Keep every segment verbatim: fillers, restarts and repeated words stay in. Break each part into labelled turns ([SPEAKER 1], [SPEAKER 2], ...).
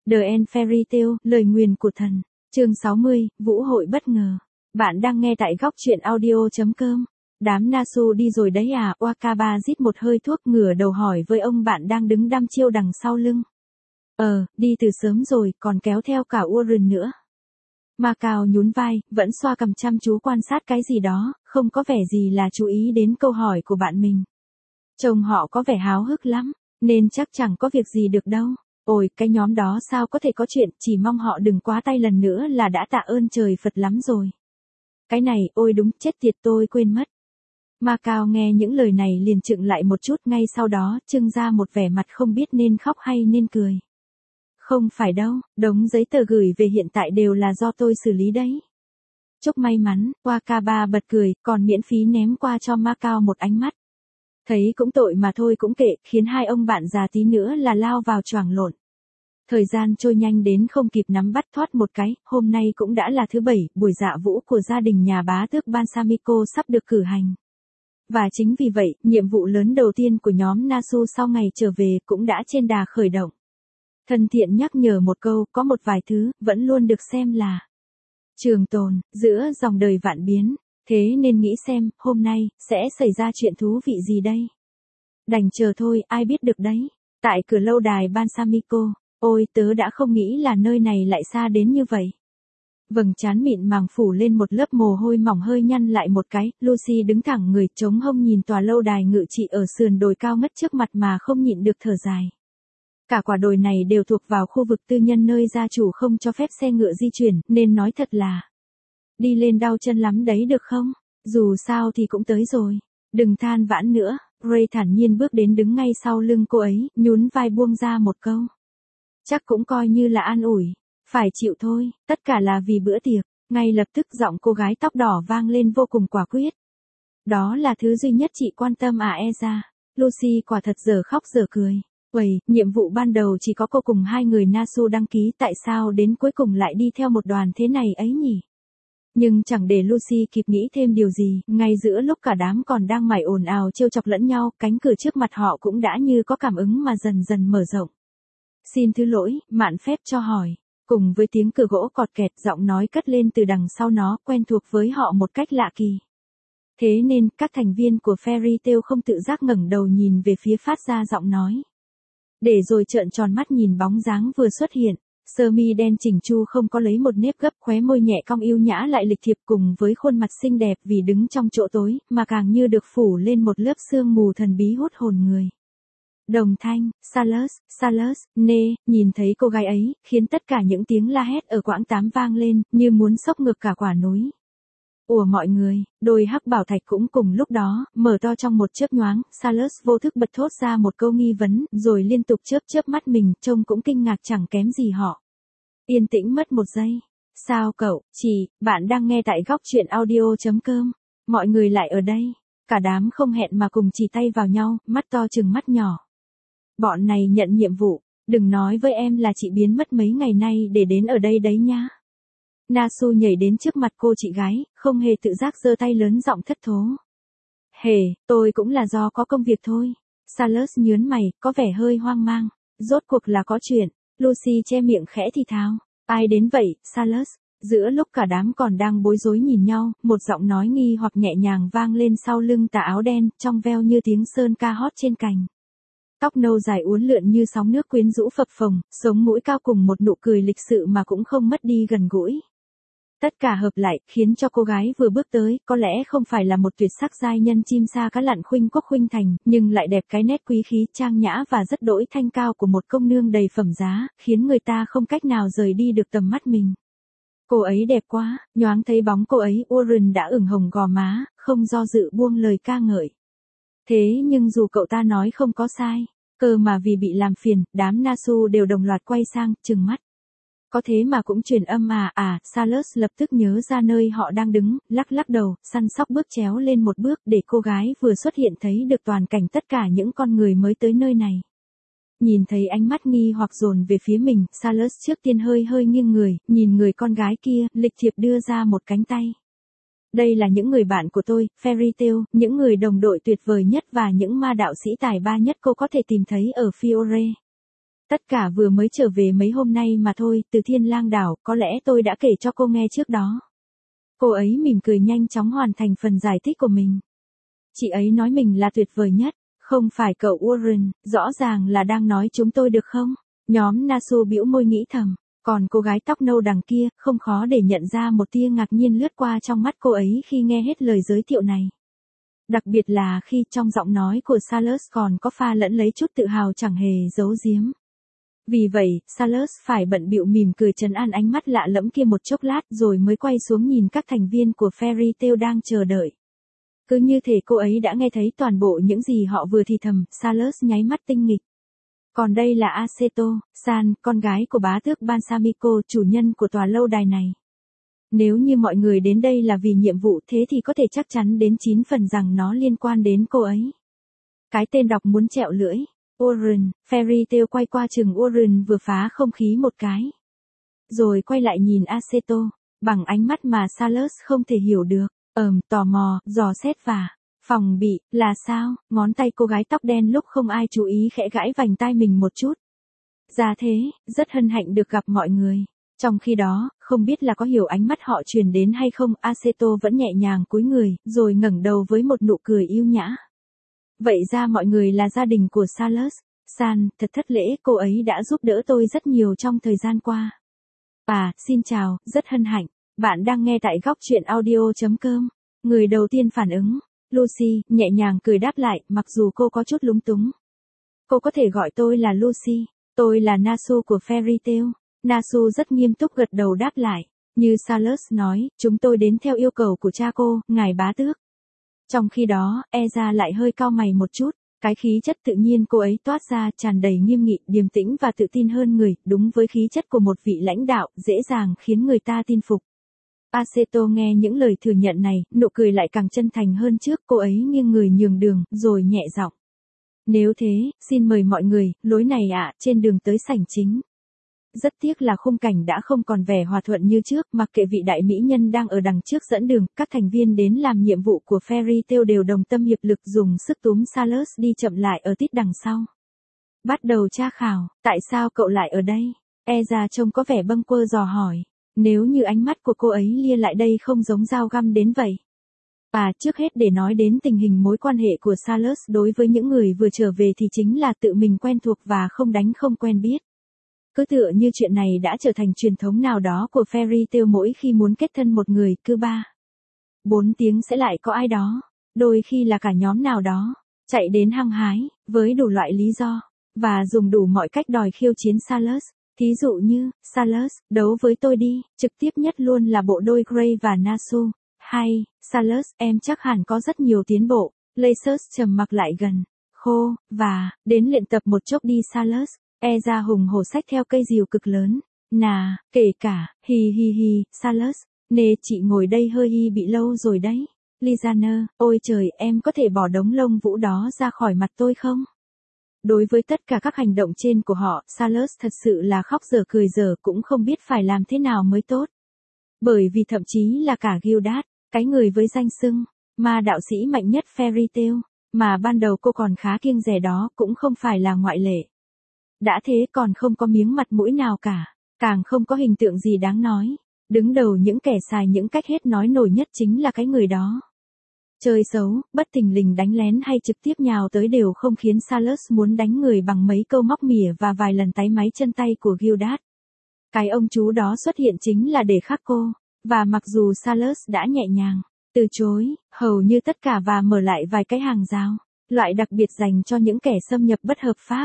[SPEAKER 1] The End Fairy Tale, lời nguyền của thần. Chương sáu mươi, Vũ hội bất ngờ. Bạn đang nghe tại góc truyện audio chấm com. Đám Nasu đi rồi đấy à? Wakaba rít một hơi thuốc, ngửa đầu hỏi với ông bạn đang đứng đăm chiêu đằng sau lưng. Ờ, đi từ sớm rồi, còn kéo theo cả Warren nữa. Macao nhún vai, vẫn xoa cằm chăm chú quan sát cái gì đó, không có vẻ gì là chú ý đến câu hỏi của bạn mình. Trông họ có vẻ háo hức lắm, nên chắc chẳng có việc gì được đâu. Ôi, cái nhóm đó sao có thể có chuyện, chỉ mong họ đừng quá tay lần nữa là đã tạ ơn trời Phật lắm rồi. Cái này, ôi đúng, chết tiệt, tôi quên mất. Macao nghe những lời này liền chựng lại một chút, ngay sau đó trưng ra một vẻ mặt không biết nên khóc hay nên cười. Không phải đâu, đống giấy tờ gửi về hiện tại đều là do tôi xử lý đấy. Chúc may mắn, Wakaba bật cười, còn miễn phí ném qua cho Macao một ánh mắt. Thấy cũng tội mà thôi cũng kệ, khiến hai ông bạn già tí nữa là lao vào choàng lộn. Thời gian trôi nhanh đến không kịp nắm bắt thoát một cái, hôm nay cũng đã là thứ bảy, buổi dạ vũ của gia đình nhà bá tước Bansamiko sắp được cử hành. Và chính vì vậy, nhiệm vụ lớn đầu tiên của nhóm Nasu sau ngày trở về cũng đã trên đà khởi động. Thân thiện nhắc nhở một câu, có một vài thứ, vẫn luôn được xem là trường tồn, giữa dòng đời vạn biến. Thế nên nghĩ xem, hôm nay, sẽ xảy ra chuyện thú vị gì đây? Đành chờ thôi, ai biết được đấy. Tại cửa lâu đài Bansamiko, ôi tớ đã không nghĩ là nơi này lại xa đến như vậy. Vầng trán mịn màng phủ lên một lớp mồ hôi mỏng hơi nhăn lại một cái, Lucy đứng thẳng người chống hông nhìn tòa lâu đài ngự trị ở sườn đồi cao ngất trước mặt mà không nhịn được thở dài. Cả quả đồi này đều thuộc vào khu vực tư nhân nơi gia chủ không cho phép xe ngựa di chuyển, nên nói thật là đi lên đau chân lắm đấy được không? Dù sao thì cũng tới rồi. Đừng than vãn nữa. Ray thản nhiên bước đến đứng ngay sau lưng cô ấy, nhún vai buông ra một câu. Chắc cũng coi như là an ủi. Phải chịu thôi, tất cả là vì bữa tiệc. Ngay lập tức giọng cô gái tóc đỏ vang lên vô cùng quả quyết. Đó là thứ duy nhất chị quan tâm à Eza. Lucy quả thật giờ khóc giờ cười. Uầy, nhiệm vụ ban đầu chỉ có cô cùng hai người Nasu đăng ký, tại sao đến cuối cùng lại đi theo một đoàn thế này ấy nhỉ? Nhưng chẳng để Lucy kịp nghĩ thêm điều gì, ngay giữa lúc cả đám còn đang mải ồn ào trêu chọc lẫn nhau, cánh cửa trước mặt họ cũng đã như có cảm ứng mà dần dần mở rộng. Xin thứ lỗi, mạn phép cho hỏi. Cùng với tiếng cửa gỗ cọt kẹt, giọng nói cất lên từ đằng sau nó, quen thuộc với họ một cách lạ kỳ. Thế nên, các thành viên của Fairy Tale không tự giác ngẩng đầu nhìn về phía phát ra giọng nói. Để rồi trợn tròn mắt nhìn bóng dáng vừa xuất hiện. Sơ mi đen chỉnh chu không có lấy một nếp gấp, khóe môi nhẹ cong yêu nhã lại lịch thiệp, cùng với khuôn mặt xinh đẹp vì đứng trong chỗ tối, mà càng như được phủ lên một lớp sương mù thần bí hút hồn người. Đồng thanh, Salus, Salus, nê, nhìn thấy cô gái ấy, khiến tất cả những tiếng la hét ở quãng tám vang lên, như muốn xốc ngược cả quả núi. Ủa mọi người, đôi hắc bảo thạch cũng cùng lúc đó, mở to trong một chớp nhoáng, Salus vô thức bật thốt ra một câu nghi vấn, rồi liên tục chớp chớp mắt mình, trông cũng kinh ngạc chẳng kém gì họ. Yên tĩnh mất một giây. Sao cậu, chị, bạn đang nghe tại góc truyện audio chấm com. Mọi người lại ở đây. Cả đám không hẹn mà cùng chỉ tay vào nhau, mắt to chừng mắt nhỏ. Bọn này nhận nhiệm vụ, đừng nói với em là chị biến mất mấy ngày nay để đến ở đây đấy nha. Nasu nhảy đến trước mặt cô chị gái, không hề tự giác giơ tay lớn giọng thất thố. Hề, tôi cũng là do có công việc thôi. Salus nhớn mày, có vẻ hơi hoang mang. Rốt cuộc là có chuyện. Lucy che miệng khẽ thì thào. Ai đến vậy, Salus? Giữa lúc cả đám còn đang bối rối nhìn nhau, một giọng nói nghi hoặc nhẹ nhàng vang lên sau lưng tà áo đen, trong veo như tiếng sơn ca hót trên cành. Tóc nâu dài uốn lượn như sóng nước quyến rũ phập phồng, sống mũi cao cùng một nụ cười lịch sự mà cũng không mất đi gần gũi. Tất cả hợp lại, khiến cho cô gái vừa bước tới, có lẽ không phải là một tuyệt sắc giai nhân chim sa cá lặn khuynh quốc khuynh thành, nhưng lại đẹp cái nét quý khí trang nhã và rất đỗi thanh cao của một công nương đầy phẩm giá, khiến người ta không cách nào rời đi được tầm mắt mình. Cô ấy đẹp quá, nhoáng thấy bóng cô ấy, Warren đã ửng hồng gò má, không do dự buông lời ca ngợi. Thế nhưng dù cậu ta nói không có sai, cơ mà vì bị làm phiền, đám Nasu đều đồng loạt quay sang, trừng mắt. Có thế mà cũng truyền âm à, à, Salus lập tức nhớ ra nơi họ đang đứng, lắc lắc đầu, săn sóc bước chéo lên một bước để cô gái vừa xuất hiện thấy được toàn cảnh tất cả những con người mới tới nơi này. Nhìn thấy ánh mắt nghi hoặc dồn về phía mình, Salus trước tiên hơi hơi nghiêng người, nhìn người con gái kia, lịch thiệp đưa ra một cánh tay. Đây là những người bạn của tôi, Fairy Tale, những người đồng đội tuyệt vời nhất và những ma đạo sĩ tài ba nhất cô có thể tìm thấy ở Fiore. Tất cả vừa mới trở về mấy hôm nay mà thôi, từ Thiên Lang đảo, có lẽ tôi đã kể cho cô nghe trước đó. Cô ấy mỉm cười nhanh chóng hoàn thành phần giải thích của mình. Chị ấy nói mình là tuyệt vời nhất, không phải cậu Warren, rõ ràng là đang nói chúng tôi được không? Nhóm Nasu bĩu môi nghĩ thầm, còn cô gái tóc nâu đằng kia, không khó để nhận ra một tia ngạc nhiên lướt qua trong mắt cô ấy khi nghe hết lời giới thiệu này. Đặc biệt là khi trong giọng nói của Salus còn có pha lẫn lấy chút tự hào chẳng hề giấu giếm. Vì vậy, Salus phải bận bịu mỉm cười trấn an ánh mắt lạ lẫm kia một chốc lát rồi mới quay xuống nhìn các thành viên của Fairy Tail đang chờ đợi. Cứ như thể cô ấy đã nghe thấy toàn bộ những gì họ vừa thì thầm, Salus nháy mắt tinh nghịch. Còn đây là Aseto, San, con gái của bá tước Balsamico, chủ nhân của tòa lâu đài này. Nếu như mọi người đến đây là vì nhiệm vụ thế thì có thể chắc chắn đến chín phần rằng nó liên quan đến cô ấy. Cái tên đọc muốn trẹo lưỡi. Warren, Fairy Tail quay qua chừng Warren vừa phá không khí một cái. Rồi quay lại nhìn Aseto, bằng ánh mắt mà Salus không thể hiểu được, ờm, tò mò, dò xét và phòng bị, là sao? Ngón tay cô gái tóc đen lúc không ai chú ý khẽ gãi vành tai mình một chút. Ra thế, rất hân hạnh được gặp mọi người. Trong khi đó, không biết là có hiểu ánh mắt họ truyền đến hay không, Aseto vẫn nhẹ nhàng cúi người, rồi ngẩng đầu với một nụ cười yêu nhã. Vậy ra mọi người là gia đình của Salus. San, thật thất lễ, cô ấy đã giúp đỡ tôi rất nhiều trong thời gian qua. À, xin chào, rất hân hạnh. Bạn đang nghe tại góc truyện audio chấm com. Người đầu tiên phản ứng, Lucy, nhẹ nhàng cười đáp lại, mặc dù cô có chút lúng túng. Cô có thể gọi tôi là Lucy, tôi là Nasu của Fairy Tail. Nasu rất nghiêm túc gật đầu đáp lại. Như Salus nói, chúng tôi đến theo yêu cầu của cha cô, ngài bá tước. Trong khi đó, Eza lại hơi cau mày một chút, cái khí chất tự nhiên cô ấy toát ra tràn đầy nghiêm nghị, điềm tĩnh và tự tin hơn người, đúng với khí chất của một vị lãnh đạo, dễ dàng khiến người ta tin phục. Aseto nghe những lời thừa nhận này, nụ cười lại càng chân thành hơn trước, cô ấy nghiêng người nhường đường, rồi nhẹ giọng. Nếu thế, xin mời mọi người, lối này ạ, trên đường tới sảnh chính. Rất tiếc là khung cảnh đã không còn vẻ hòa thuận như trước, mặc kệ vị đại mỹ nhân đang ở đằng trước dẫn đường, các thành viên đến làm nhiệm vụ của Fairy Tail đều đồng tâm hiệp lực dùng sức túm Salus đi chậm lại ở tít đằng sau. Bắt đầu tra khảo, tại sao cậu lại ở đây? Eza trông có vẻ bâng quơ dò hỏi, nếu như ánh mắt của cô ấy lia lại đây không giống dao găm đến vậy. À, trước hết để nói đến tình hình mối quan hệ của Salus đối với những người vừa trở về thì chính là tự mình quen thuộc và không đánh không quen biết. Cứ tựa như chuyện này đã trở thành truyền thống nào đó của Fairy Tail, mỗi khi muốn kết thân một người, cứ ba, bốn tiếng sẽ lại có ai đó, đôi khi là cả nhóm nào đó, chạy đến hăng hái, với đủ loại lý do, và dùng đủ mọi cách đòi khiêu chiến Salus. Thí dụ như, Salus, đấu với tôi đi, trực tiếp nhất luôn là bộ đôi Gray và Nasu. Hay, Salus, em chắc hẳn có rất nhiều tiến bộ. Lacers trầm mặc lại gần, khô, và, đến luyện tập một chốc đi Salus. E ra hùng hổ xách theo cây rìu cực lớn. Nà, kể cả, hi hi hi, Salus, nè chị ngồi đây hơi hi bị lâu rồi đấy. Lizaner, ôi trời, em có thể bỏ đống lông vũ đó ra khỏi mặt tôi không? Đối với tất cả các hành động trên của họ, Salus thật sự là khóc dở cười dở, cũng không biết phải làm thế nào mới tốt. Bởi vì thậm chí là cả Gildat, cái người với danh xưng ma đạo sĩ mạnh nhất Fairy Tail, mà ban đầu cô còn khá kiêng dè đó, cũng không phải là ngoại lệ. Đã thế còn không có miếng mặt mũi nào cả, càng không có hình tượng gì đáng nói. Đứng đầu những kẻ xài những cách hết nói nổi nhất chính là cái người đó. Chơi xấu, bất thình lình đánh lén hay trực tiếp nhào tới đều không khiến Salus muốn đánh người bằng mấy câu móc mỉa và vài lần táy máy chân tay của Gildat. Cái ông chú đó xuất hiện chính là để khắc cô, và mặc dù Salus đã nhẹ nhàng từ chối hầu như tất cả và mở lại vài cái hàng rào, loại đặc biệt dành cho những kẻ xâm nhập bất hợp pháp,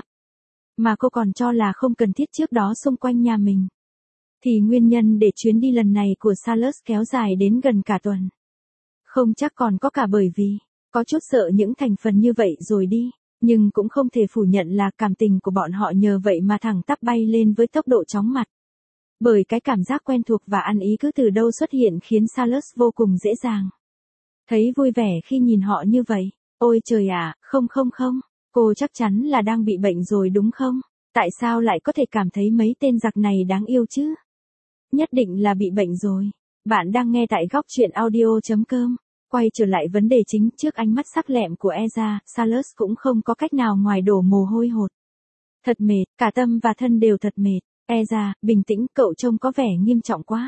[SPEAKER 1] mà cô còn cho là không cần thiết trước đó xung quanh nhà mình, thì nguyên nhân để chuyến đi lần này của Salus kéo dài đến gần cả tuần. Không chắc còn có cả bởi vì, có chút sợ những thành phần như vậy rồi đi, nhưng cũng không thể phủ nhận là cảm tình của bọn họ nhờ vậy mà thẳng tắp bay lên với tốc độ chóng mặt. Bởi cái cảm giác quen thuộc và ăn ý cứ từ đâu xuất hiện khiến Salus vô cùng dễ dàng thấy vui vẻ khi nhìn họ như vậy. Ôi trời ạ, không không không, cô chắc chắn là đang bị bệnh rồi đúng không? Tại sao lại có thể cảm thấy mấy tên giặc này đáng yêu chứ? Nhất định là bị bệnh rồi. Bạn đang nghe tại góc truyện audio chấm com. Quay trở lại vấn đề chính, trước ánh mắt sắc lẹm của Eza, Salus cũng không có cách nào ngoài đổ mồ hôi hột. Thật mệt, cả tâm và thân đều thật mệt. Ezra, bình tĩnh, cậu trông có vẻ nghiêm trọng quá.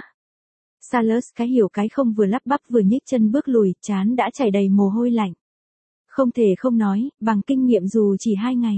[SPEAKER 1] Silas cái hiểu cái không vừa lắp bắp vừa nhích chân bước lùi, trán đã chảy đầy mồ hôi lạnh. Không thể không nói, bằng kinh nghiệm dù chỉ hai ngày.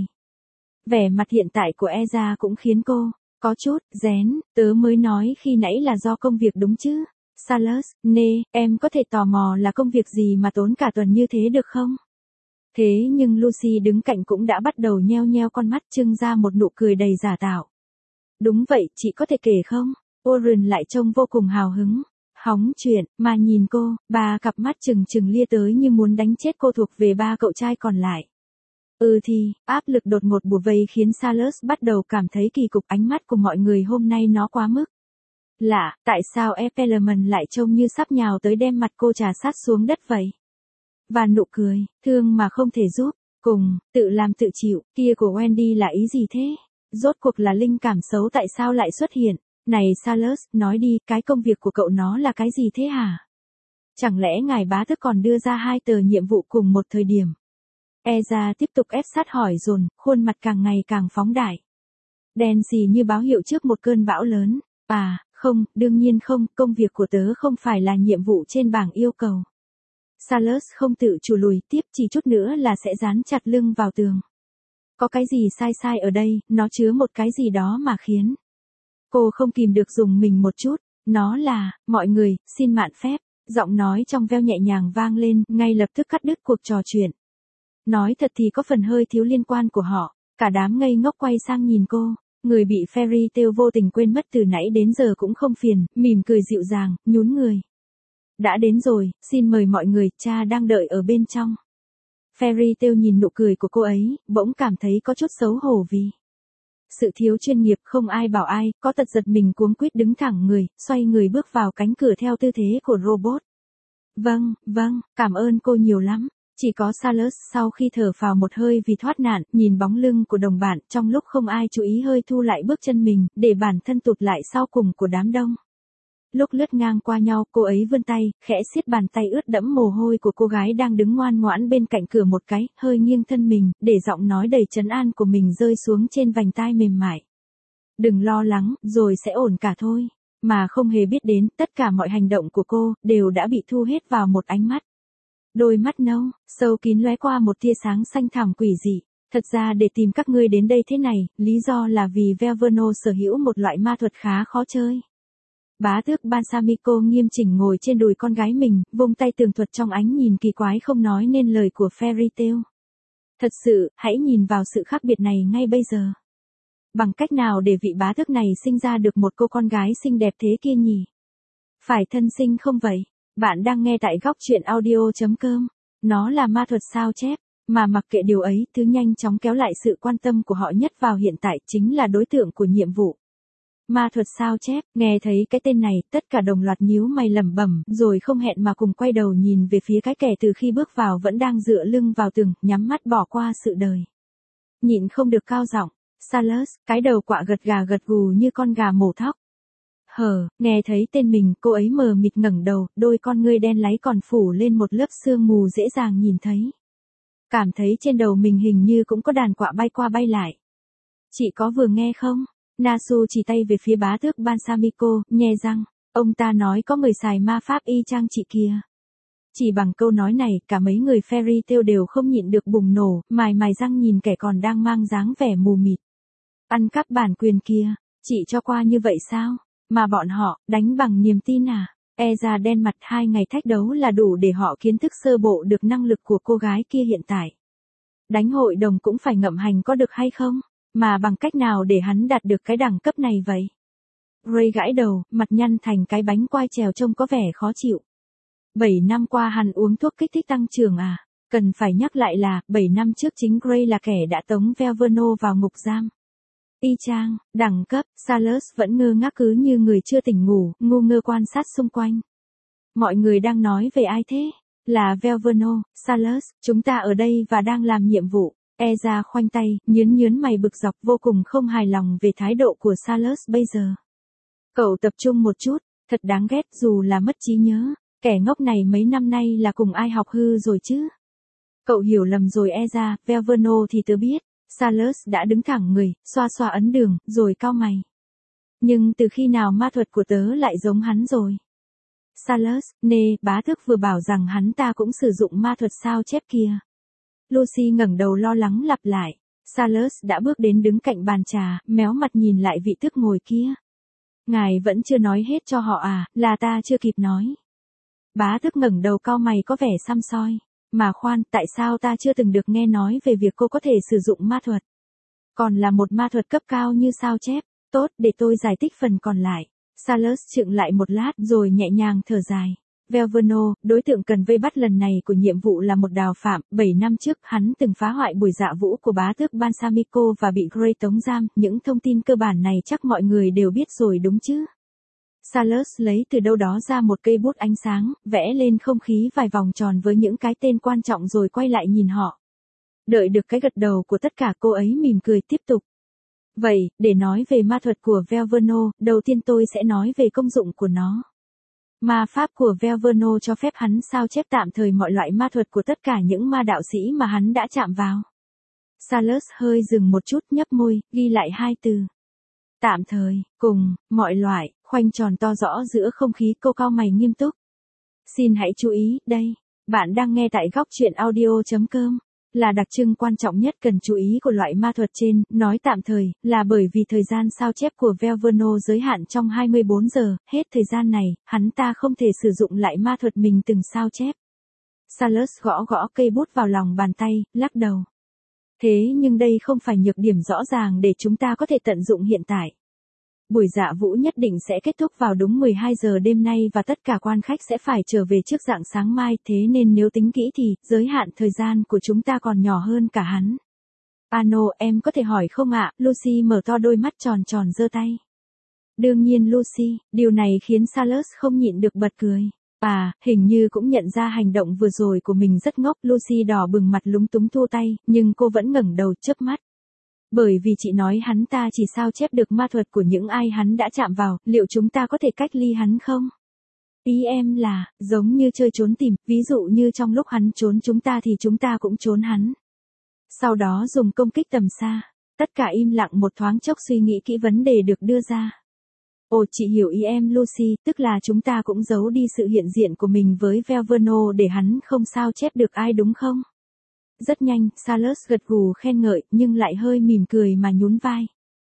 [SPEAKER 1] Vẻ mặt hiện tại của Ezra cũng khiến cô có chút rén, tớ mới nói khi nãy là do công việc đúng chứ. Silas, nê, em có thể tò mò là công việc gì mà tốn cả tuần như thế được không? Thế nhưng Lucy đứng cạnh cũng đã bắt đầu nheo nheo con mắt trưng ra một nụ cười đầy giả tạo. Đúng vậy, chị có thể kể không? Warren lại trông vô cùng hào hứng. Hóng chuyện, mà nhìn cô, ba cặp mắt trừng trừng lia tới như muốn đánh chết cô thuộc về ba cậu trai còn lại. Ừ thì, áp lực đột ngột bủa vây khiến Silas bắt đầu cảm thấy kỳ cục, ánh mắt của mọi người hôm nay nó quá mức lạ, tại sao Epelman lại trông như sắp nhào tới đem mặt cô trà sát xuống đất vậy? Và nụ cười, thương mà không thể giúp, cùng, tự làm tự chịu, kia của Wendy là ý gì thế? Rốt cuộc là linh cảm xấu tại sao lại xuất hiện? Này Silas, nói đi, cái công việc của cậu nó là cái gì thế hả? Chẳng lẽ ngài bá tước còn đưa ra hai tờ nhiệm vụ cùng một thời điểm? Ezra tiếp tục ép sát hỏi dồn, khuôn mặt càng ngày càng phóng đại. Đen xì như báo hiệu trước một cơn bão lớn. À, không, đương nhiên không, công việc của tớ không phải là nhiệm vụ trên bảng yêu cầu. Silas không tự chủ lùi tiếp, chỉ chút nữa là sẽ dán chặt lưng vào tường. Có cái gì sai sai ở đây, nó chứa một cái gì đó mà khiến cô không kìm được dùng mình một chút. Nó là, mọi người, xin mạn phép. Giọng nói trong veo nhẹ nhàng vang lên, ngay lập tức cắt đứt cuộc trò chuyện. Nói thật thì có phần hơi thiếu liên quan của họ. Cả đám ngây ngốc quay sang nhìn cô. Người bị Fairy Tail vô tình quên mất từ nãy đến giờ cũng không phiền, mỉm cười dịu dàng, nhún người. Đã đến rồi, xin mời mọi người, cha đang đợi ở bên trong. Fairy Tail nhìn nụ cười của cô ấy, bỗng cảm thấy có chút xấu hổ vì sự thiếu chuyên nghiệp, không ai bảo ai, có tật giật mình cuống quýt đứng thẳng người, xoay người bước vào cánh cửa theo tư thế của robot. Vâng, vâng, cảm ơn cô nhiều lắm. Chỉ có Silas sau khi thở phào một hơi vì thoát nạn, nhìn bóng lưng của đồng bạn, trong lúc không ai chú ý hơi thu lại bước chân mình, để bản thân tụt lại sau cùng của đám đông. Lúc lướt ngang qua nhau, cô ấy vươn tay, khẽ siết bàn tay ướt đẫm mồ hôi của cô gái đang đứng ngoan ngoãn bên cạnh cửa một cái, hơi nghiêng thân mình, để giọng nói đầy trấn an của mình rơi xuống trên vành tai mềm mại. Đừng lo lắng, rồi sẽ ổn cả thôi. Mà không hề biết đến, tất cả mọi hành động của cô, đều đã bị thu hết vào một ánh mắt. Đôi mắt nâu, sâu kín lóe qua một tia sáng xanh thẳm quỷ dị. Thật ra để tìm các ngươi đến đây thế này, lý do là vì Velverno sở hữu một loại ma thuật khá khó chơi. Bá tước Balsamico nghiêm chỉnh ngồi trên đùi con gái mình, vung tay tường thuật trong ánh nhìn kỳ quái không nói nên lời của Fairy Tail. Thật sự, hãy nhìn vào sự khác biệt này ngay bây giờ. Bằng cách nào để vị bá tước này sinh ra được một cô con gái xinh đẹp thế kia nhỉ? Phải thân sinh không vậy? Bạn đang nghe tại góc truyện audio chấm com. Nó là ma thuật sao chép, mà mặc kệ điều ấy, thứ nhanh chóng kéo lại sự quan tâm của họ nhất vào hiện tại chính là đối tượng của nhiệm vụ. Ma thuật sao chép, nghe thấy cái tên này, tất cả đồng loạt nhíu mày lẩm bẩm, rồi không hẹn mà cùng quay đầu nhìn về phía cái kẻ từ khi bước vào vẫn đang dựa lưng vào tường, nhắm mắt bỏ qua sự đời. Nhịn không được cao giọng, Silas, cái đầu quạ gật gà gật gù như con gà mổ thóc. Hờ, nghe thấy tên mình, cô ấy mờ mịt ngẩng đầu, đôi con ngươi đen láy còn phủ lên một lớp sương mù dễ dàng nhìn thấy. Cảm thấy trên đầu mình hình như cũng có đàn quạ bay qua bay lại. Chị có vừa nghe không? Nasu chỉ tay về phía bá tước Balsamico, nhe răng. Ông ta nói có người xài ma pháp y chang chị kia. Chỉ bằng câu nói này, cả mấy người Fairy Tail đều không nhịn được bùng nổ, mài mài răng nhìn kẻ còn đang mang dáng vẻ mù mịt. Ăn cắp bản quyền kia, chị cho qua như vậy sao? Mà bọn họ, đánh bằng niềm tin à? Ezra đen mặt, hai ngày thách đấu là đủ để họ kiến thức sơ bộ được năng lực của cô gái kia hiện tại. Đánh hội đồng cũng phải ngậm hành có được hay không? Mà bằng cách nào để hắn đạt được cái đẳng cấp này vậy? Ray gãi đầu, mặt nhăn thành cái bánh quai trèo trông có vẻ khó chịu. bảy năm qua hắn uống thuốc kích thích tăng trưởng à? Cần phải nhắc lại là, bảy năm trước chính Ray là kẻ đã tống Velverno vào ngục giam. Y chang, đẳng cấp, Silas vẫn ngơ ngác cứ như người chưa tỉnh ngủ, ngu ngơ quan sát xung quanh. Mọi người đang nói về ai thế? Là Velverno, Silas, chúng ta ở đây và đang làm nhiệm vụ. Ezra khoanh tay, nhớn nhớn mày bực dọc vô cùng không hài lòng về thái độ của Silas bây giờ. Cậu tập trung một chút, thật đáng ghét dù là mất trí nhớ, kẻ ngốc này mấy năm nay là cùng ai học hư rồi chứ. Cậu hiểu lầm rồi Ezra, Velverno thì tớ biết, Salus đã đứng thẳng người, xoa xoa ấn đường, rồi cau mày. Nhưng từ khi nào ma thuật của tớ lại giống hắn rồi? Salus, nê, bá tước vừa bảo rằng hắn ta cũng sử dụng ma thuật sao chép kia. Lucy ngẩng đầu lo lắng lặp lại. Salus đã bước đến đứng cạnh bàn trà, méo mặt nhìn lại vị tước ngồi kia. Ngài vẫn chưa nói hết cho họ à, là ta chưa kịp nói. Bá tước ngẩng đầu cau mày có vẻ săm soi. Mà khoan, tại sao ta chưa từng được nghe nói về việc cô có thể sử dụng ma thuật? Còn là một ma thuật cấp cao như sao chép. Tốt, để tôi giải thích phần còn lại. Salus chững lại một lát rồi nhẹ nhàng thở dài. Velverno, đối tượng cần vây bắt lần này của nhiệm vụ là một đào phạm. Bảy năm trước, hắn từng phá hoại buổi dạ vũ của bá tước Balsamico và bị Grey tống giam. Những thông tin cơ bản này chắc mọi người đều biết rồi đúng chứ? Salus lấy từ đâu đó ra một cây bút ánh sáng, vẽ lên không khí vài vòng tròn với những cái tên quan trọng rồi quay lại nhìn họ. Đợi được cái gật đầu của tất cả, cô ấy mỉm cười tiếp tục. Vậy, để nói về ma thuật của Velverno, đầu tiên tôi sẽ nói về công dụng của nó. Ma pháp của Velverno cho phép hắn sao chép tạm thời mọi loại ma thuật của tất cả những ma đạo sĩ mà hắn đã chạm vào. Salus hơi dừng một chút, nhấp môi, ghi lại hai từ. Tạm thời, cùng, mọi loại, khoanh tròn to rõ giữa không khí, cô cau mày nghiêm túc. Xin hãy chú ý, đây, bạn đang nghe tại góc truyện audio chấm com. Là đặc trưng quan trọng nhất cần chú ý của loại ma thuật trên, nói tạm thời, là bởi vì thời gian sao chép của Velverno giới hạn trong hai mươi bốn giờ, hết thời gian này, hắn ta không thể sử dụng lại ma thuật mình từng sao chép. Salus gõ gõ cây bút vào lòng bàn tay, lắc đầu. Thế nhưng đây không phải nhược điểm rõ ràng để chúng ta có thể tận dụng hiện tại. Buổi dạ vũ nhất định sẽ kết thúc vào đúng mười hai giờ đêm nay và tất cả quan khách sẽ phải trở về trước rạng sáng mai, thế nên nếu tính kỹ thì, giới hạn thời gian của chúng ta còn nhỏ hơn cả hắn. Ano, em có thể hỏi không ạ? Lucy mở to đôi mắt tròn tròn giơ tay. Đương nhiên Lucy, điều này khiến Salus không nhịn được bật cười. À, hình như cũng nhận ra hành động vừa rồi của mình rất ngốc. Lucy đỏ bừng mặt lúng túng thua tay, nhưng cô vẫn ngẩng đầu chớp mắt. Bởi vì chị nói hắn ta chỉ sao chép được ma thuật của những ai hắn đã chạm vào, liệu chúng ta có thể cách ly hắn không? Ý em là, giống như chơi trốn tìm, ví dụ như trong lúc hắn trốn chúng ta thì chúng ta cũng trốn hắn. Sau đó dùng công kích tầm xa. Tất cả im lặng một thoáng chốc suy nghĩ kỹ vấn đề được đưa ra. Ồ, chị hiểu ý em Lucy, tức là chúng ta cũng giấu đi sự hiện diện của mình với Velverno để hắn không sao chép được ai đúng không? Rất nhanh, Salus gật gù khen ngợi, nhưng lại hơi mỉm cười mà nhún vai.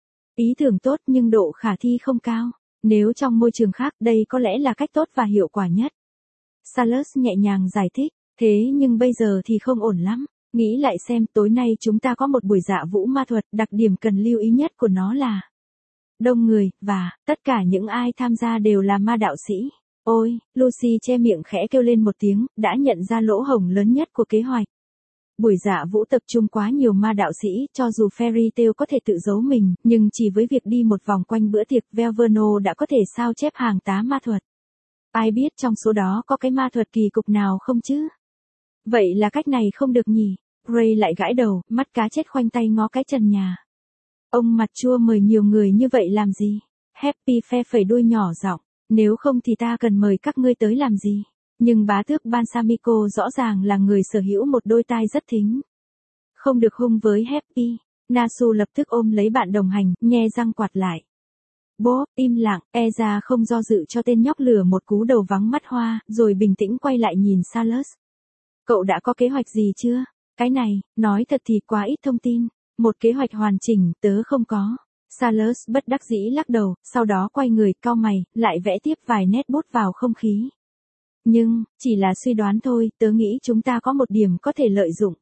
[SPEAKER 1] Ý tưởng tốt nhưng độ khả thi không cao. Nếu trong môi trường khác, đây có lẽ là cách tốt và hiệu quả nhất. Salus nhẹ nhàng giải thích, thế nhưng bây giờ thì không ổn lắm. Nghĩ lại xem, tối nay chúng ta có một buổi dạ vũ ma thuật, đặc điểm cần lưu ý nhất của nó là đông người, và, tất cả những ai tham gia đều là ma đạo sĩ. Ôi, Lucy che miệng khẽ kêu lên một tiếng, đã nhận ra lỗ hổng lớn nhất của kế hoạch. Buổi dạ vũ tập trung quá nhiều ma đạo sĩ, cho dù Fairy Tail có thể tự giấu mình, nhưng chỉ với việc đi một vòng quanh bữa tiệc, Velverno đã có thể sao chép hàng tá ma thuật. Ai biết trong số đó có cái ma thuật kỳ cục nào không chứ? Vậy là cách này không được nhỉ? Ray lại gãi đầu, mắt cá chết khoanh tay ngó cái trần nhà. Ông mặt chua mời nhiều người như vậy làm gì? Happy phe phẩy đuôi nhỏ giọng, nếu không thì ta cần mời các ngươi tới làm gì? Nhưng bá tước Balsamico rõ ràng là người sở hữu một đôi tai rất thính. Không được hung với Happy. Nasu lập tức ôm lấy bạn đồng hành, nhe răng quạt lại. Bố, im lặng, e ra không do dự cho tên nhóc lừa một cú đầu vắng mắt hoa, rồi bình tĩnh quay lại nhìn Salus. Cậu đã có kế hoạch gì chưa? Cái này, nói thật thì quá ít thông tin. Một kế hoạch hoàn chỉnh, tớ không có. Salus bất đắc dĩ lắc đầu, sau đó quay người, cau mày, lại vẽ tiếp vài nét bút vào không khí. Nhưng, chỉ là suy đoán thôi, tớ nghĩ chúng ta có một điểm có thể lợi dụng.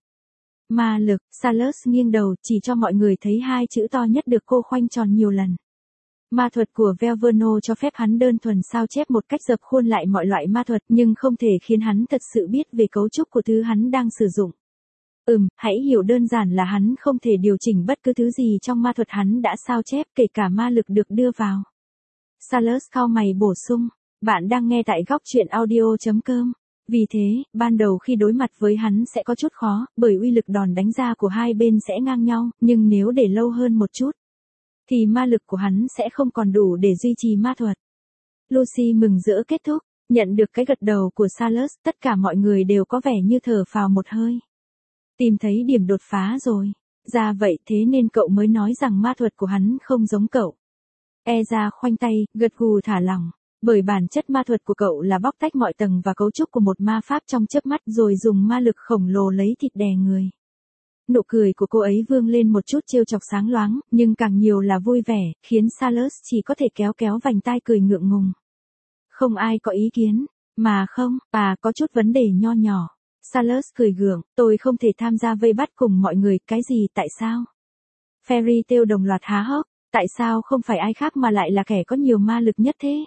[SPEAKER 1] Ma lực, Salus nghiêng đầu, chỉ cho mọi người thấy hai chữ to nhất được cô khoanh tròn nhiều lần. Ma thuật của Velverno cho phép hắn đơn thuần sao chép một cách dập khuôn lại mọi loại ma thuật, nhưng không thể khiến hắn thật sự biết về cấu trúc của thứ hắn đang sử dụng. Ừm, hãy hiểu đơn giản là hắn không thể điều chỉnh bất cứ thứ gì trong ma thuật hắn đã sao chép, kể cả ma lực được đưa vào. Salus cau mày bổ sung, bạn đang nghe tại góc truyện audio chấm com. Vì thế, ban đầu khi đối mặt với hắn sẽ có chút khó, bởi uy lực đòn đánh ra của hai bên sẽ ngang nhau, nhưng nếu để lâu hơn một chút, thì ma lực của hắn sẽ không còn đủ để duy trì ma thuật. Lucy mừng rỡ kết thúc, nhận được cái gật đầu của Salus, tất cả mọi người đều có vẻ như thở phào một hơi. Tìm thấy điểm đột phá rồi. Ra vậy thế nên cậu mới nói rằng ma thuật của hắn không giống cậu. Eza khoanh tay, gật gù thả lỏng. Bởi bản chất ma thuật của cậu là bóc tách mọi tầng và cấu trúc của một ma pháp trong chớp mắt rồi dùng ma lực khổng lồ lấy thịt đè người. Nụ cười của cô ấy vươn lên một chút trêu chọc sáng loáng, nhưng càng nhiều là vui vẻ, khiến Salus chỉ có thể kéo kéo vành tai cười ngượng ngùng. Không ai có ý kiến, mà không, à có chút vấn đề nho nhỏ. Salus cười gượng, tôi không thể tham gia vây bắt cùng mọi người, cái gì, tại sao? Fairy Tail đồng loạt há hốc, tại sao không phải ai khác mà lại là kẻ có nhiều ma lực nhất thế?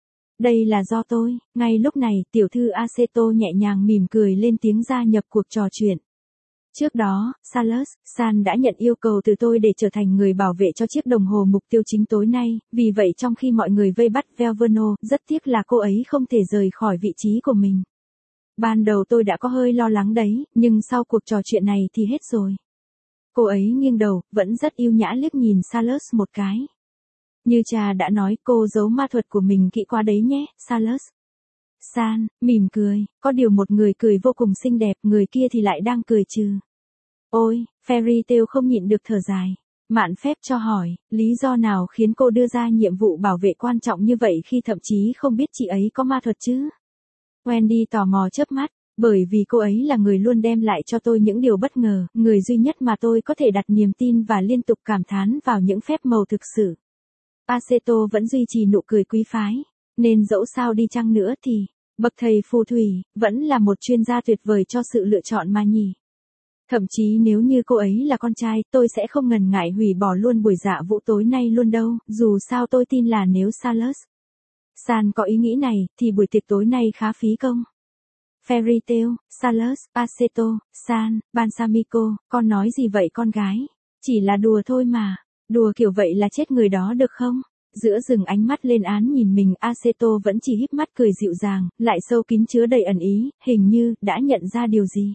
[SPEAKER 1] Đây là do tôi. Ngay lúc này, tiểu thư Aceto nhẹ nhàng mỉm cười lên tiếng gia nhập cuộc trò chuyện. Trước đó, Salus, San đã nhận yêu cầu từ tôi để trở thành người bảo vệ cho chiếc đồng hồ mục tiêu chính tối nay, vì vậy trong khi mọi người vây bắt Velverno, rất tiếc là cô ấy không thể rời khỏi vị trí của mình. Ban đầu tôi đã có hơi lo lắng đấy, nhưng sau cuộc trò chuyện này thì hết rồi. Cô ấy nghiêng đầu, vẫn rất yêu nhã liếc nhìn Salus một cái. Như cha đã nói, cô giấu ma thuật của mình kỹ quá đấy nhé, Salus. San, mỉm cười, có điều một người cười vô cùng xinh đẹp, người kia thì lại đang cười trừ. Ôi, Fairy Tail không nhịn được thở dài. Mạn phép cho hỏi, lý do nào khiến cô đưa ra nhiệm vụ bảo vệ quan trọng như vậy khi thậm chí không biết chị ấy có ma thuật chứ? Wendy tò mò chớp mắt, bởi vì cô ấy là người luôn đem lại cho tôi những điều bất ngờ, người duy nhất mà tôi có thể đặt niềm tin và liên tục cảm thán vào những phép màu thực sự. Aceto vẫn duy trì nụ cười quý phái, nên dẫu sao đi chăng nữa thì, bậc thầy phù thủy, vẫn là một chuyên gia tuyệt vời cho sự lựa chọn mà nhỉ. Thậm chí nếu như cô ấy là con trai, tôi sẽ không ngần ngại hủy bỏ luôn buổi dạ vũ tối nay luôn đâu, dù sao tôi tin là nếu Salus, San có ý nghĩ này, thì buổi tiệc tối nay khá phí công. Fairy Tail, Salus, Aceto, San, Balsamico, con nói gì vậy con gái? Chỉ là đùa thôi mà, đùa kiểu vậy là chết người đó được không? Giữa rừng ánh mắt lên án nhìn mình, Aceto vẫn chỉ híp mắt cười dịu dàng, lại sâu kín chứa đầy ẩn ý, hình như đã nhận ra điều gì.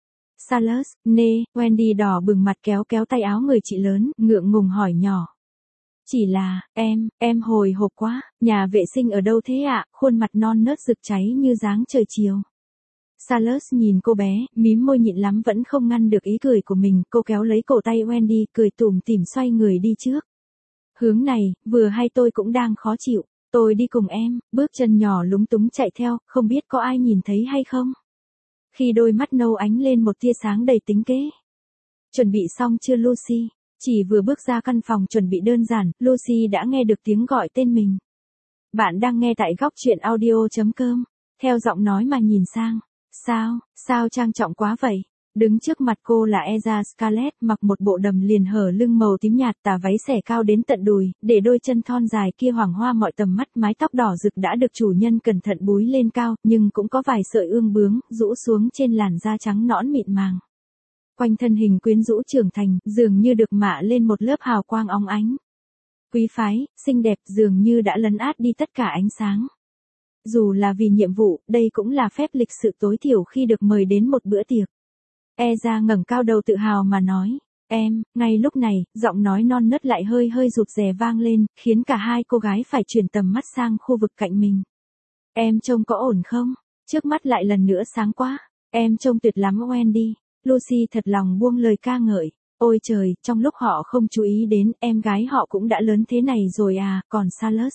[SPEAKER 1] Salus, nê, Wendy đỏ bừng mặt kéo kéo tay áo người chị lớn, ngượng ngùng hỏi nhỏ. Chỉ là, em, em hồi hộp quá, nhà vệ sinh ở đâu thế ạ? Khuôn mặt non nớt rực cháy như dáng trời chiều. Salus nhìn cô bé, mím môi nhịn lắm vẫn không ngăn được ý cười của mình, cô kéo lấy cổ tay Wendy, cười tủm tỉm xoay người đi trước. Hướng này, vừa hay tôi cũng đang khó chịu, tôi đi cùng em, bước chân nhỏ lúng túng chạy theo, không biết có ai nhìn thấy hay không? Khi đôi mắt nâu ánh lên một tia sáng đầy tính kế. Chuẩn bị xong chưa Lucy? Chỉ vừa bước ra căn phòng chuẩn bị đơn giản, Lucy đã nghe được tiếng gọi tên mình. Bạn đang nghe tại góc truyện audio chấm com. Theo giọng nói mà nhìn sang. Sao, sao trang trọng quá vậy? Đứng trước mặt cô là Eza Scarlett, mặc một bộ đầm liền hở lưng màu tím nhạt, tà váy xẻ cao đến tận đùi, để đôi chân thon dài kia hoảng hoa mọi tầm mắt, mái tóc đỏ rực đã được chủ nhân cẩn thận búi lên cao, nhưng cũng có vài sợi ương bướm, rũ xuống trên làn da trắng nõn mịn màng. Quanh thân hình quyến rũ trưởng thành, dường như được mạ lên một lớp hào quang óng ánh. Quý phái, xinh đẹp dường như đã lấn át đi tất cả ánh sáng. Dù là vì nhiệm vụ, đây cũng là phép lịch sự tối thiểu khi được mời đến một bữa tiệc. Eza ngẩng cao đầu tự hào mà nói, em, ngay lúc này, giọng nói non nớt lại hơi hơi rụt rè vang lên, khiến cả hai cô gái phải chuyển tầm mắt sang khu vực cạnh mình. Em trông có ổn không? Trước mắt lại lần nữa sáng quá. Em trông tuyệt lắm Wendy. Lucy thật lòng buông lời ca ngợi. Ôi trời, trong lúc họ không chú ý đến, em gái họ cũng đã lớn thế này rồi à, còn Salus.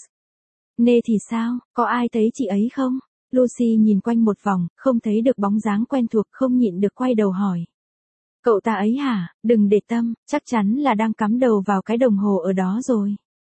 [SPEAKER 1] Nê thì sao, có ai thấy chị ấy không? Lucy nhìn quanh một vòng, không thấy được bóng dáng quen thuộc, không nhịn được quay đầu hỏi. Cậu ta ấy hả? Đừng để tâm, chắc chắn là đang cắm đầu vào cái đồng hồ ở đó rồi.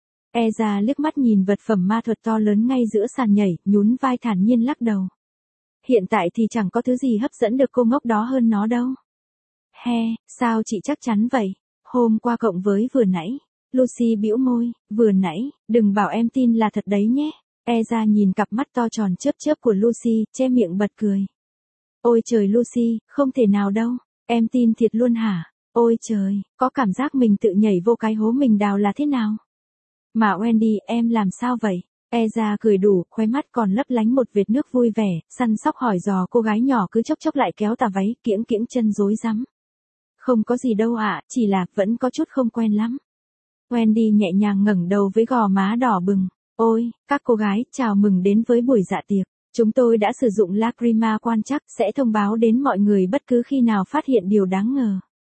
[SPEAKER 1] Eza liếc mắt nhìn vật phẩm ma thuật to lớn ngay giữa sàn nhảy, nhún vai thản nhiên lắc đầu. Hiện tại thì chẳng có thứ gì hấp dẫn được cô ngốc đó hơn nó đâu. He, sao chị chắc chắn vậy? Hôm qua cộng với vừa nãy. Lucy bĩu môi, vừa nãy, đừng bảo em tin là thật đấy nhé. Eza nhìn cặp mắt to tròn chớp chớp của Lucy, che miệng bật cười. Ôi trời Lucy, không thể nào đâu, em tin thiệt luôn hả? Ôi trời, có cảm giác mình tự nhảy vô cái hố mình đào là thế nào? Mà Wendy, em làm sao vậy? Eza cười đủ, khóe mắt còn lấp lánh một vệt nước vui vẻ, săn sóc hỏi dò cô gái nhỏ cứ chốc chốc lại kéo tà váy, kiễng kiễng chân rối rắm. Không có gì đâu ạ, chỉ là vẫn có chút không quen lắm. Wendy nhẹ nhàng ngẩng đầu với gò má đỏ bừng. Ôi, các cô gái, chào mừng đến với buổi dạ tiệc. Chúng tôi đã sử dụng Lacrima quan trắc, sẽ thông báo đến mọi người bất cứ khi nào phát hiện điều đáng ngờ.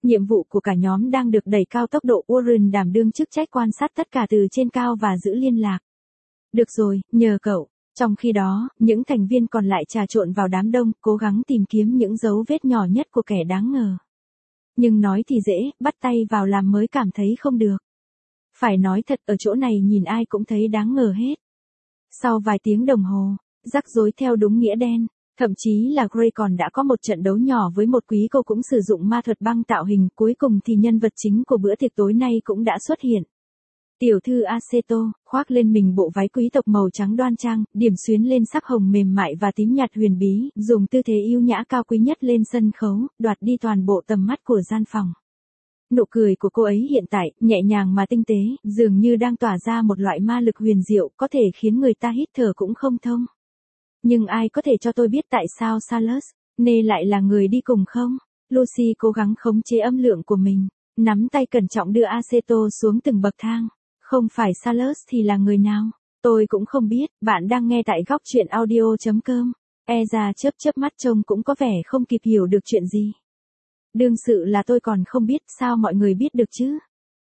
[SPEAKER 1] Nhiệm vụ của cả nhóm đang được đẩy cao tốc độ. Warren đảm đương chức trách quan sát tất cả từ trên cao và giữ liên lạc. Được rồi, nhờ cậu. Trong khi đó, những thành viên còn lại trà trộn vào đám đông, cố gắng tìm kiếm những dấu vết nhỏ nhất của kẻ đáng ngờ. Nhưng nói thì dễ, bắt tay vào làm mới cảm thấy không được. Phải nói thật, ở chỗ này nhìn ai cũng thấy đáng ngờ hết. Sau vài tiếng đồng hồ, rắc rối theo đúng nghĩa đen, thậm chí là Gray còn đã có một trận đấu nhỏ với một quý cô cũng sử dụng ma thuật băng tạo hình, cuối cùng thì nhân vật chính của bữa tiệc tối nay cũng đã xuất hiện. Tiểu thư Aceto, khoác lên mình bộ váy quý tộc màu trắng đoan trang, điểm xuyến lên sắc hồng mềm mại và tím nhạt huyền bí, dùng tư thế yêu nhã cao quý nhất lên sân khấu, đoạt đi toàn bộ tầm mắt của gian phòng. Nụ cười của cô ấy hiện tại, nhẹ nhàng mà tinh tế, dường như đang tỏa ra một loại ma lực huyền diệu, có thể khiến người ta hít thở cũng không thông. Nhưng ai có thể cho tôi biết tại sao Silas Nê lại là người đi cùng không? Lucy cố gắng khống chế âm lượng của mình, nắm tay cẩn trọng đưa Aceto xuống từng bậc thang. Không phải Silas thì là người nào? Tôi cũng không biết, bạn đang nghe tại góc chuyện audio chấm com. Eza chớp chớp mắt trông cũng có vẻ không kịp hiểu được chuyện gì. Đương sự là tôi còn không biết, sao mọi người biết được chứ?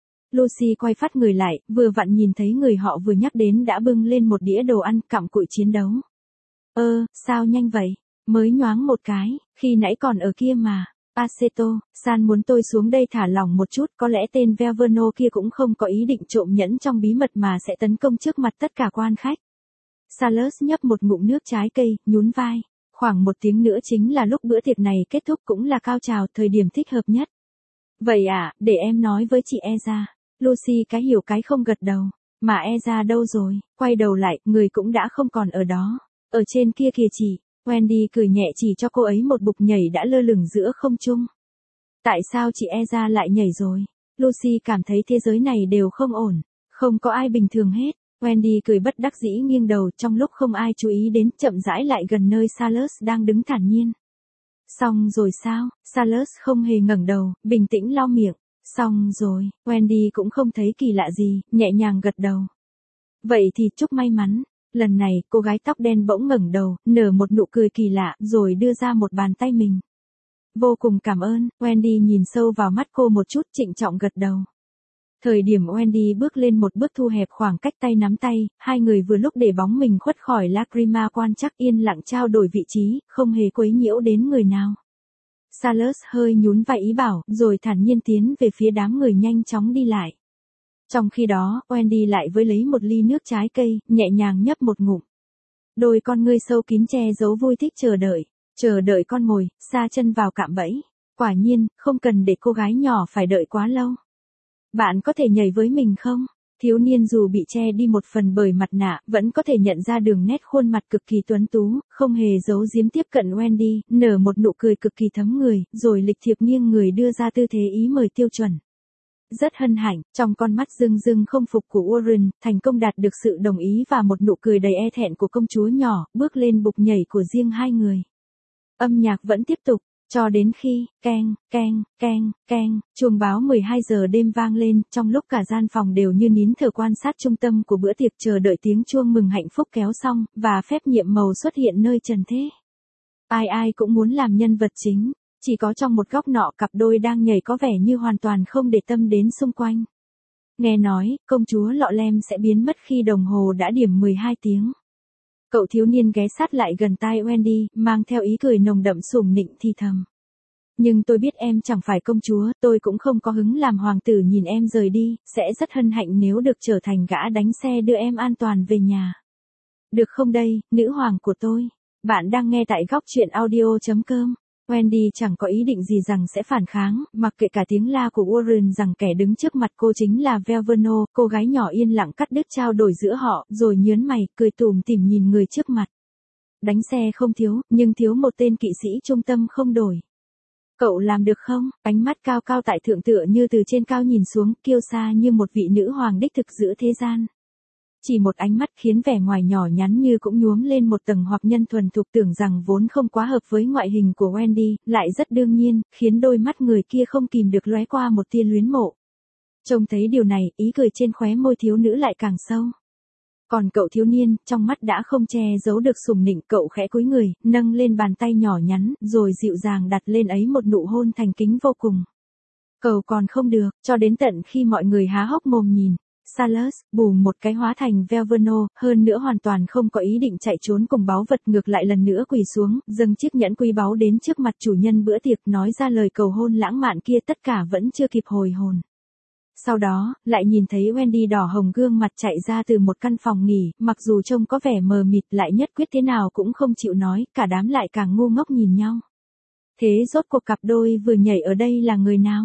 [SPEAKER 1] Lucy quay phát người lại, vừa vặn nhìn thấy người họ vừa nhắc đến đã bưng lên một đĩa đồ ăn cặm cụi chiến đấu. Ơ, sao nhanh vậy? Mới nhoáng một cái, khi nãy còn ở kia mà. Aceto, San muốn tôi xuống đây thả lỏng một chút, có lẽ tên Velverno kia cũng không có ý định trộm nhẫn trong bí mật mà sẽ tấn công trước mặt tất cả quan khách. Silas nhấp một ngụm nước trái cây, nhún vai. Khoảng một tiếng nữa chính là lúc bữa tiệc này kết thúc, cũng là cao trào, thời điểm thích hợp nhất. Vậy à, để em nói với chị Eza. Lucy cái hiểu cái không gật đầu. Mà Eza đâu rồi? Quay đầu lại, người cũng đã không còn ở đó. Ở trên kia kìa chị. Wendy cười nhẹ chỉ cho cô ấy một bục nhảy đã lơ lửng giữa không trung. Tại sao chị Eza lại nhảy rồi? Lucy cảm thấy thế giới này đều không ổn. Không có ai bình thường hết. Wendy cười bất đắc dĩ nghiêng đầu, trong lúc không ai chú ý đến, chậm rãi lại gần nơi Silas đang đứng thản nhiên. Xong rồi sao? Silas không hề ngẩng đầu, bình tĩnh lau miệng. Xong rồi, Wendy cũng không thấy kỳ lạ gì, nhẹ nhàng gật đầu. Vậy thì chúc may mắn. Lần này, cô gái tóc đen bỗng ngẩng đầu, nở một nụ cười kỳ lạ, rồi đưa ra một bàn tay mình. Vô cùng cảm ơn. Wendy nhìn sâu vào mắt cô một chút, trịnh trọng gật đầu. Thời điểm Wendy bước lên một bước thu hẹp khoảng cách tay nắm tay, hai người vừa lúc để bóng mình khuất khỏi Lacrima quan chắc yên lặng trao đổi vị trí, không hề quấy nhiễu đến người nào. Silas hơi nhún vai ý bảo, rồi thản nhiên tiến về phía đám người nhanh chóng đi lại. Trong khi đó, Wendy lại với lấy một ly nước trái cây, nhẹ nhàng nhấp một ngụm. Đôi con ngươi sâu kín che giấu vui thích chờ đợi, chờ đợi con mồi, sa chân vào cạm bẫy. Quả nhiên, không cần để cô gái nhỏ phải đợi quá lâu. Bạn có thể nhảy với mình không? Thiếu niên dù bị che đi một phần bởi mặt nạ, vẫn có thể nhận ra đường nét khuôn mặt cực kỳ tuấn tú, không hề giấu giếm tiếp cận Wendy, nở một nụ cười cực kỳ thấm người, rồi lịch thiệp nghiêng người đưa ra tư thế ý mời tiêu chuẩn. Rất hân hạnh, trong con mắt rưng rưng không phục của Warren, thành công đạt được sự đồng ý và một nụ cười đầy e thẹn của công chúa nhỏ, bước lên bục nhảy của riêng hai người. Âm nhạc vẫn tiếp tục, cho đến khi, keng, keng, keng, keng, chuông báo mười hai giờ đêm vang lên, trong lúc cả gian phòng đều như nín thở quan sát trung tâm của bữa tiệc chờ đợi tiếng chuông mừng hạnh phúc kéo xong, và phép nhiệm màu xuất hiện nơi trần thế. Ai ai cũng muốn làm nhân vật chính. Chỉ có trong một góc nọ cặp đôi đang nhảy có vẻ như hoàn toàn không để tâm đến xung quanh. Nghe nói, công chúa lọ lem sẽ biến mất khi đồng hồ đã điểm mười hai tiếng. Cậu thiếu niên ghé sát lại gần tai Wendy, mang theo ý cười nồng đậm sủng nịnh thì thầm. Nhưng tôi biết em chẳng phải công chúa, tôi cũng không có hứng làm hoàng tử nhìn em rời đi, sẽ rất hân hạnh nếu được trở thành gã đánh xe đưa em an toàn về nhà. Được không đây, nữ hoàng của tôi? Bạn đang nghe tại góc chuyện audio chấm com. Wendy chẳng có ý định gì rằng sẽ phản kháng, mặc kệ cả tiếng la của Warren rằng kẻ đứng trước mặt cô chính là Velverno, cô gái nhỏ yên lặng cắt đứt trao đổi giữa họ, rồi nhớn mày, cười tủm tỉm nhìn người trước mặt. Đánh xe không thiếu, nhưng thiếu một tên kỵ sĩ trung tâm không đổi. Cậu làm được không? Ánh mắt cao cao tại thượng tựa như từ trên cao nhìn xuống, kiêu sa như một vị nữ hoàng đích thực giữa thế gian. Chỉ một ánh mắt khiến vẻ ngoài nhỏ nhắn như cũng nhuốm lên một tầng hoặc nhân thuần thục tưởng rằng vốn không quá hợp với ngoại hình của Wendy, lại rất đương nhiên, khiến đôi mắt người kia không kìm được lóe qua một tia luyến mộ. Trông thấy điều này, ý cười trên khóe môi thiếu nữ lại càng sâu. Còn cậu thiếu niên, trong mắt đã không che giấu được sủng nịnh, cậu khẽ cúi người, nâng lên bàn tay nhỏ nhắn, rồi dịu dàng đặt lên ấy một nụ hôn thành kính vô cùng. Cầu còn không được, cho đến tận khi mọi người há hốc mồm nhìn. Salas, bù một cái hóa thành Velverno, hơn nữa hoàn toàn không có ý định chạy trốn cùng báu vật, ngược lại lần nữa quỳ xuống, dâng chiếc nhẫn quý báu đến trước mặt chủ nhân bữa tiệc, nói ra lời cầu hôn lãng mạn kia, tất cả vẫn chưa kịp hồi hồn. Sau đó, lại nhìn thấy Wendy đỏ hồng gương mặt chạy ra từ một căn phòng nghỉ, mặc dù trông có vẻ mờ mịt lại nhất quyết thế nào cũng không chịu nói, cả đám lại càng ngu ngốc nhìn nhau. Thế rốt cuộc cặp đôi vừa nhảy ở đây là người nào?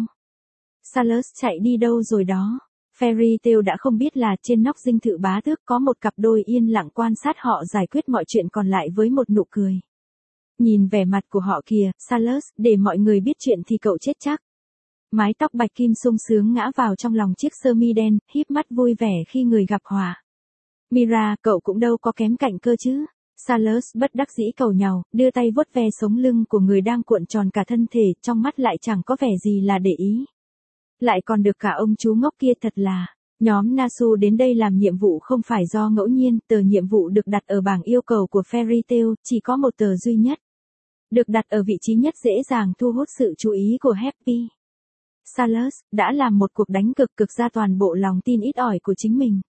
[SPEAKER 1] Salas chạy đi đâu rồi đó? Fairy Tail đã không biết là trên nóc dinh thự bá tước có một cặp đôi yên lặng quan sát họ giải quyết mọi chuyện còn lại với một nụ cười. Nhìn vẻ mặt của họ kìa, Salas, để mọi người biết chuyện thì cậu chết chắc. Mái tóc bạch kim sung sướng ngã vào trong lòng chiếc sơ mi đen, híp mắt vui vẻ khi người gặp họa. Mira, cậu cũng đâu có kém cạnh cơ chứ. Salas bất đắc dĩ cầu nhàu, đưa tay vuốt ve sống lưng của người đang cuộn tròn cả thân thể, trong mắt lại chẳng có vẻ gì là để ý. Lại còn được cả ông chú ngốc kia, thật là. Nhóm Nasu đến đây làm nhiệm vụ không phải do ngẫu nhiên, tờ nhiệm vụ được đặt ở bảng yêu cầu của Fairy Tail, chỉ có một tờ duy nhất. Được đặt ở vị trí nhất dễ dàng thu hút sự chú ý của Happy. Salas đã làm một cuộc đánh cực cực ra toàn bộ lòng tin ít ỏi của chính mình.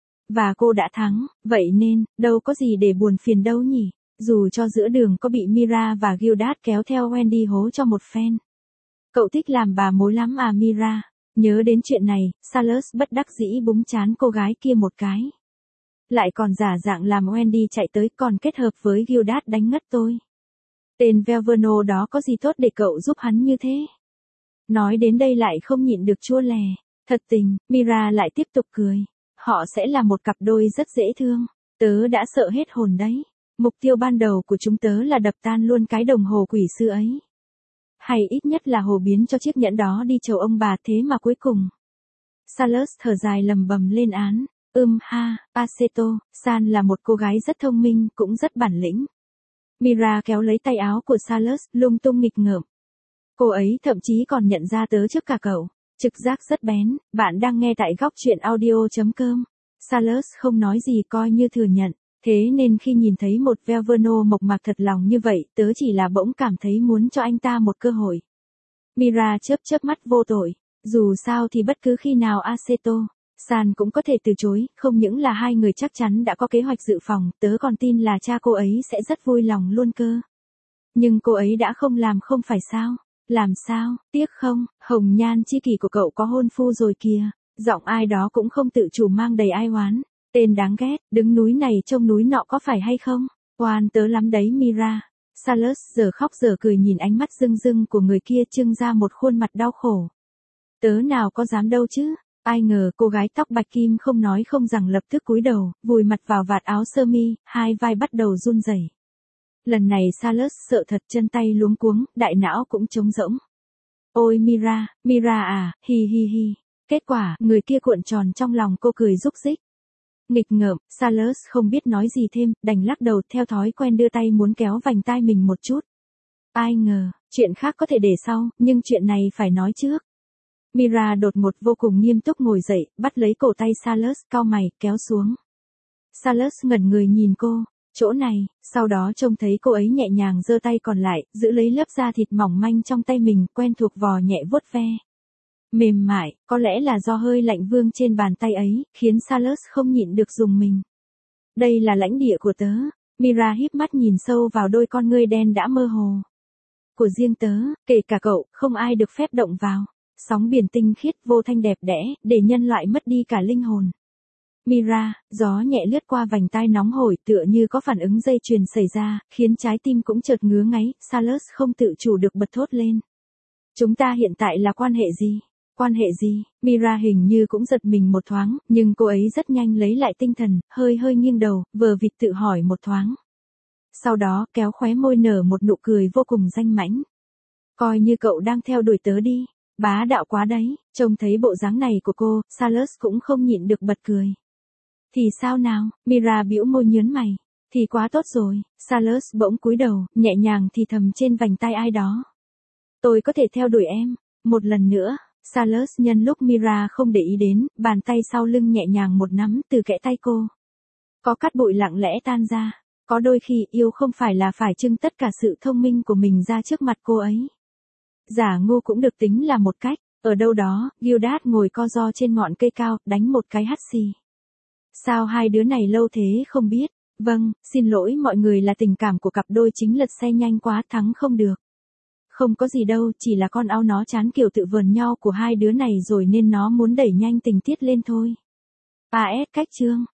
[SPEAKER 1] Và cô đã thắng, vậy nên, đâu có gì để buồn phiền đâu nhỉ, dù cho giữa đường có bị Mira và Gildas kéo theo Wendy hố cho một phen. Cậu thích làm bà mối lắm à Mira? Nhớ đến chuyện này, Salas bất đắc dĩ búng chán cô gái kia một cái. Lại còn giả dạng làm Wendy chạy tới, còn kết hợp với Gildas đánh ngất tôi. Tên Velverno đó có gì tốt để cậu giúp hắn như thế? Nói đến đây lại không nhịn được chua lè. Thật tình, Mira lại tiếp tục cười. Họ sẽ là một cặp đôi rất dễ thương. Tớ đã sợ hết hồn đấy. Mục tiêu ban đầu của chúng tớ là đập tan luôn cái đồng hồ quỷ sư ấy. Hay ít nhất là hồ biến cho chiếc nhẫn đó đi chầu ông bà, thế mà cuối cùng. Salas thở dài lầm bầm lên án. Ừm ha, Aceto, San là một cô gái rất thông minh, cũng rất bản lĩnh. Mira kéo lấy tay áo của Salas, lung tung nghịch ngợm. Cô ấy thậm chí còn nhận ra tớ trước cả cậu. Trực giác rất bén, bạn đang nghe tại góc truyện audio chấm com. Salas không nói gì coi như thừa nhận. Thế nên khi nhìn thấy một Velverno mộc mạc thật lòng như vậy, tớ chỉ là bỗng cảm thấy muốn cho anh ta một cơ hội. Mira chớp chớp mắt vô tội. Dù sao thì bất cứ khi nào Aceto, San cũng có thể từ chối, không những là hai người chắc chắn đã có kế hoạch dự phòng, tớ còn tin là cha cô ấy sẽ rất vui lòng luôn cơ. Nhưng cô ấy đã không làm không phải sao? Làm sao, tiếc không, hồng nhan chi kỷ của cậu có hôn phu rồi kìa. Giọng ai đó cũng không tự chủ mang đầy ai oán. Tên đáng ghét, đứng núi này trông núi nọ có phải hay không? Oan tớ lắm đấy Mira. Salas giờ khóc giờ cười nhìn ánh mắt rưng rưng của người kia trưng ra một khuôn mặt đau khổ. Tớ nào có dám đâu chứ? Ai ngờ cô gái tóc bạch kim không nói không rằng lập tức cúi đầu, vùi mặt vào vạt áo sơ mi, hai vai bắt đầu run rẩy. Lần này Salas sợ thật, chân tay luống cuống, đại não cũng trống rỗng. Ôi Mira, Mira à, hi hi hi. Kết quả, người kia cuộn tròn trong lòng cô cười rúc rích. Nghịch ngợm, Salas không biết nói gì thêm, đành lắc đầu theo thói quen đưa tay muốn kéo vành tai mình một chút. Ai ngờ, chuyện khác có thể để sau, nhưng chuyện này phải nói trước. Mira đột ngột vô cùng nghiêm túc ngồi dậy, bắt lấy cổ tay Salas, cau mày, kéo xuống. Salas ngẩn người nhìn cô, chỗ này, sau đó trông thấy cô ấy nhẹ nhàng giơ tay còn lại, giữ lấy lớp da thịt mỏng manh trong tay mình, quen thuộc vò nhẹ vuốt ve. Mềm mại, có lẽ là do hơi lạnh vương trên bàn tay ấy, khiến Salas không nhịn được rùng mình. Đây là lãnh địa của tớ. Mira híp mắt nhìn sâu vào đôi con ngươi đen đã mơ hồ. Của riêng tớ, kể cả cậu, không ai được phép động vào. Sóng biển tinh khiết vô thanh đẹp đẽ, để nhân loại mất đi cả linh hồn. Mira, gió nhẹ lướt qua vành tai nóng hổi tựa như có phản ứng dây chuyền xảy ra, khiến trái tim cũng chợt ngứa ngáy, Salas không tự chủ được bật thốt lên. Chúng ta hiện tại là quan hệ gì? Quan hệ gì? Mira hình như cũng giật mình một thoáng, nhưng cô ấy rất nhanh lấy lại tinh thần, hơi hơi nghiêng đầu, vờ vịt tự hỏi một thoáng. Sau đó, kéo khóe môi nở một nụ cười vô cùng danh mãnh. Coi như cậu đang theo đuổi tớ đi. Bá đạo quá đấy, trông thấy bộ dáng này của cô, Salas cũng không nhịn được bật cười. Thì sao nào? Mira bĩu môi nhớn mày. Thì quá tốt rồi. Salas bỗng cúi đầu, nhẹ nhàng thì thầm trên vành tai ai đó. Tôi có thể theo đuổi em. Một lần nữa. Salas nhân lúc Mira không để ý đến, bàn tay sau lưng nhẹ nhàng một nắm từ kẽ tay cô. Có cát bụi lặng lẽ tan ra. Có đôi khi yêu không phải là phải trưng tất cả sự thông minh của mình ra trước mặt cô ấy. Giả ngu cũng được tính là một cách. Ở đâu đó, Gildas ngồi co ro trên ngọn cây cao, đánh một cái hắt xì. Sao hai đứa này lâu thế không biết? Vâng, xin lỗi mọi người là tình cảm của cặp đôi chính lật xe nhanh quá thắng không được. Không có gì đâu, chỉ là con ao nó chán kiểu tự vờn nhau của hai đứa này rồi nên nó muốn đẩy nhanh tình tiết lên thôi. a ét cách chương